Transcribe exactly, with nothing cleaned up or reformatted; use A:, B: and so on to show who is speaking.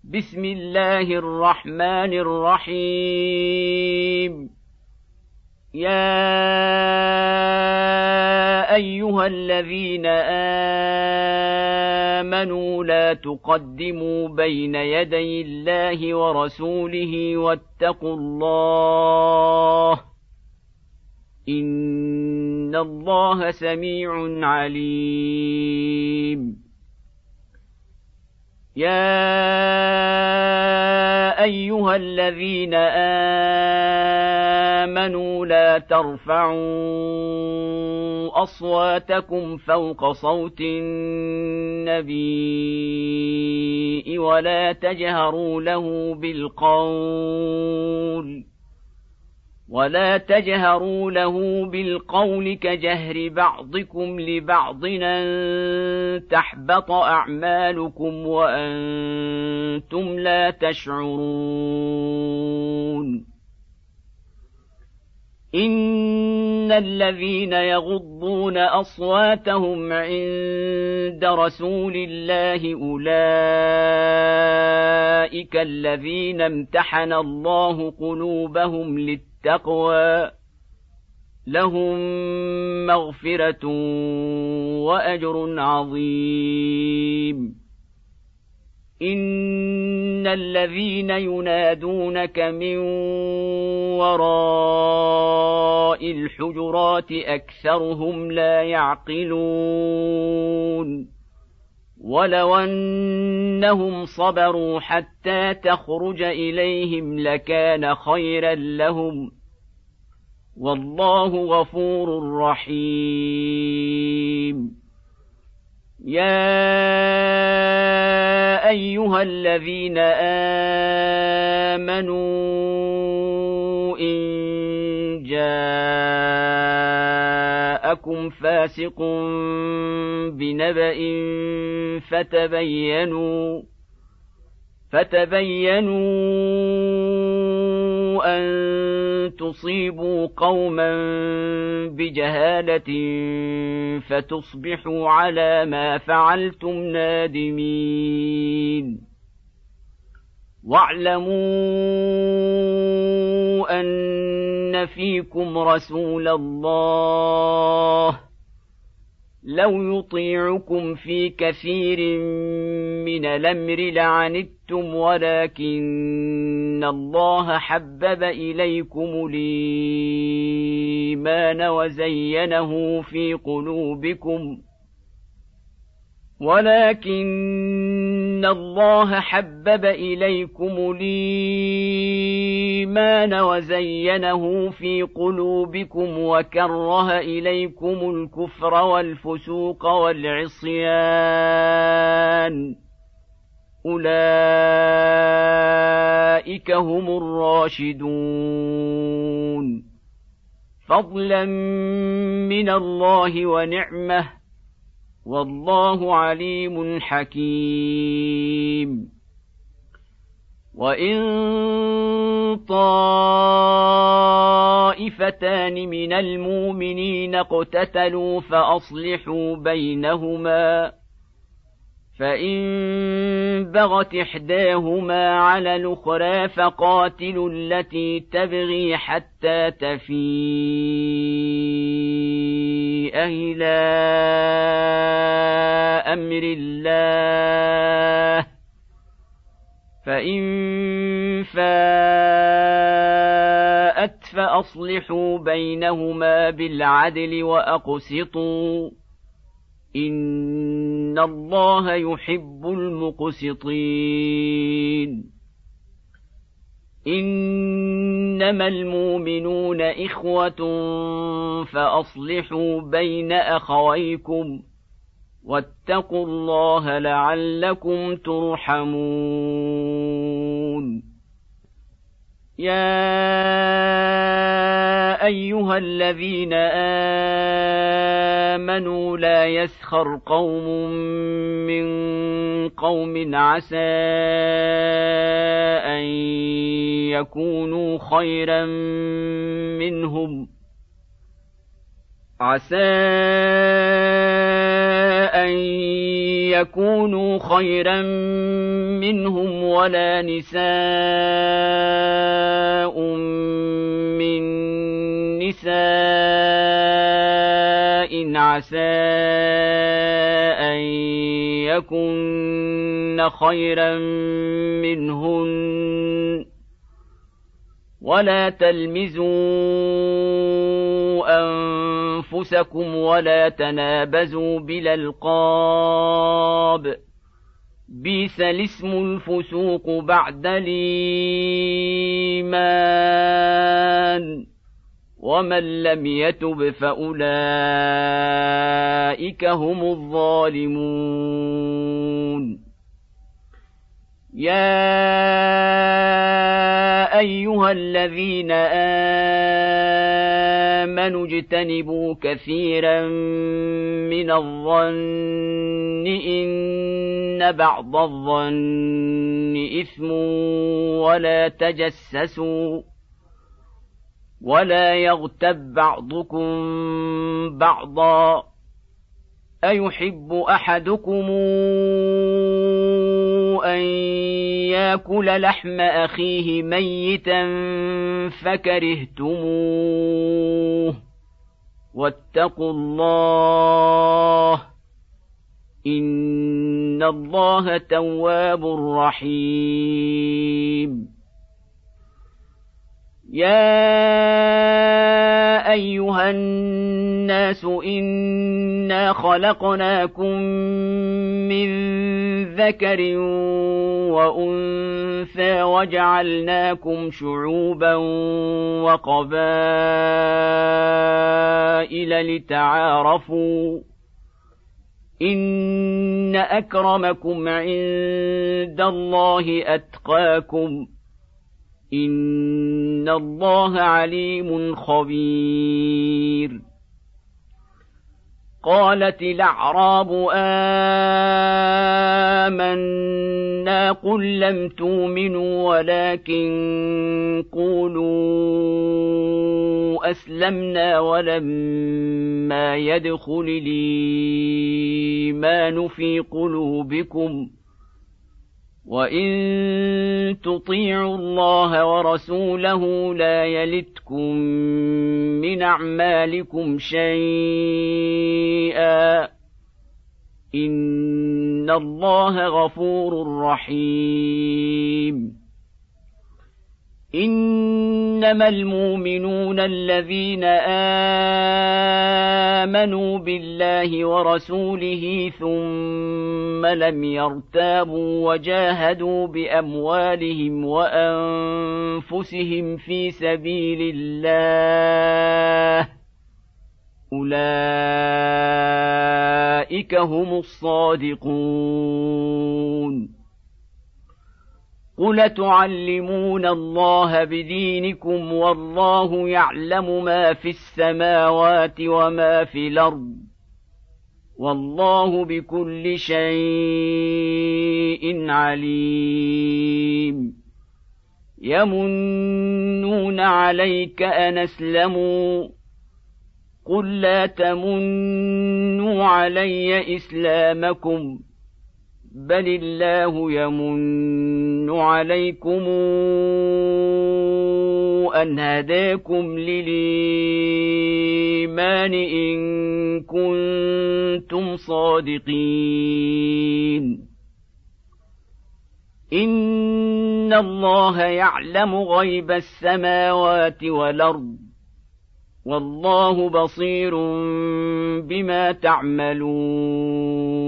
A: بسم الله الرحمن الرحيم. يا أيها الذين آمنوا لا تقدموا بين يدي الله ورسوله واتقوا الله إن الله سميع عليم. يا أيها الذين آمنوا لا ترفعوا أصواتكم فوق صوت النبي ولا تجهروا له بالقول ولا تجهروا له بالقول كجهر بعضكم لبعض أن تحبط أعمالكم وأنتم لا تشعرون. إن الذين يغضون أصواتهم عند رسول الله أولئك الذين امتحن الله قلوبهم للتقوى لهم مغفرة وأجر عظيم. إن الذين ينادونك من وراء الحجرات أكثرهم لا يعقلون. ولو أنهم صبروا حتى تخرج إليهم لكان خيرا لهم والله غفور رحيم. يا أيها الذين آمنوا إن جاءكم فاسق بنبأ فتبينوا فتبينوا أن تصيبوا قوما بجهالة فتصبحوا على ما فعلتم نادمين. واعلموا أن فيكم رسول الله لو يطيعكم في كثير من الأمر لعنتم ولكن الله حبب إليكم الإيمان وزينه في قلوبكم ولكن الله حبب إليكم الإيمان وزينه في قلوبكم وكره إليكم الكفر والفسوق والعصيان أولئك هم الراشدون فضلا من الله ونعمه والله عليم حكيم. وإن طائفتان من المؤمنين اقتتلوا فأصلحوا بينهما فإن بغت إحداهما على الأخرى فقاتلوا التي تبغي حتى تفيء إلى أمر الله فإن فاءت فأصلحوا بينهما بالعدل وأقسطوا إن الله يحب المقسطين. إنما المؤمنون إخوة فأصلحوا بين أخويكم واتقوا الله لعلكم ترحمون. يا أيها الذين آمنوا لا يسخر قوم من قوم عسى أن يكونوا خيرا منهم عسى أن يكونوا خيرا منهم ولا نساء من نساء عسى أن يكن خيرا منهن ولا تلمزوا أنفسكم ولا تنابزوا بالألقاب بئس الاسم الفسوق بعد الإيمان ومن لم يتب فأولئك هم الظالمون يا أيها الذين آمنوا اجتنبوا كثيرا من الظن إن بعض الظن إثم ولا تجسسوا ولا يغتب بعضكم بعضا أيحب أحدكم أن يأكل لحم أخيه ميتا فكرهتموه واتقوا الله إن الله تواب رحيم يا أيها الناس إنا خلقناكم من ذكر وأنثى وجعلناكم شعوبا وقبائل لتعارفوا إن أكرمكم عند الله أتقاكم إن الله عليم خبير قالت الأعراب آمنا قل لم تؤمنوا ولكن قولوا أسلمنا ولما يدخل الإيمان في قلوبكم وإن تطيعوا الله ورسوله لا يلتكم من أعمالكم شيئا إن الله غفور رحيم إنما المؤمنون الذين آمنوا بالله ورسوله ثم لم يرتابوا وجاهدوا بأموالهم وأنفسهم في سبيل الله أولئك هم الصادقون قل تعلمون الله بدينكم والله يعلم ما في السماوات وما في الأرض والله بكل شيء عليم يمنون عليك أن أسلموا قل لا تمنوا علي إسلامكم بل الله يمن عليكم أن هداكم للإيمان إن كنتم صادقين إن الله يعلم غيب السماوات والأرض والله بصير بما تعملون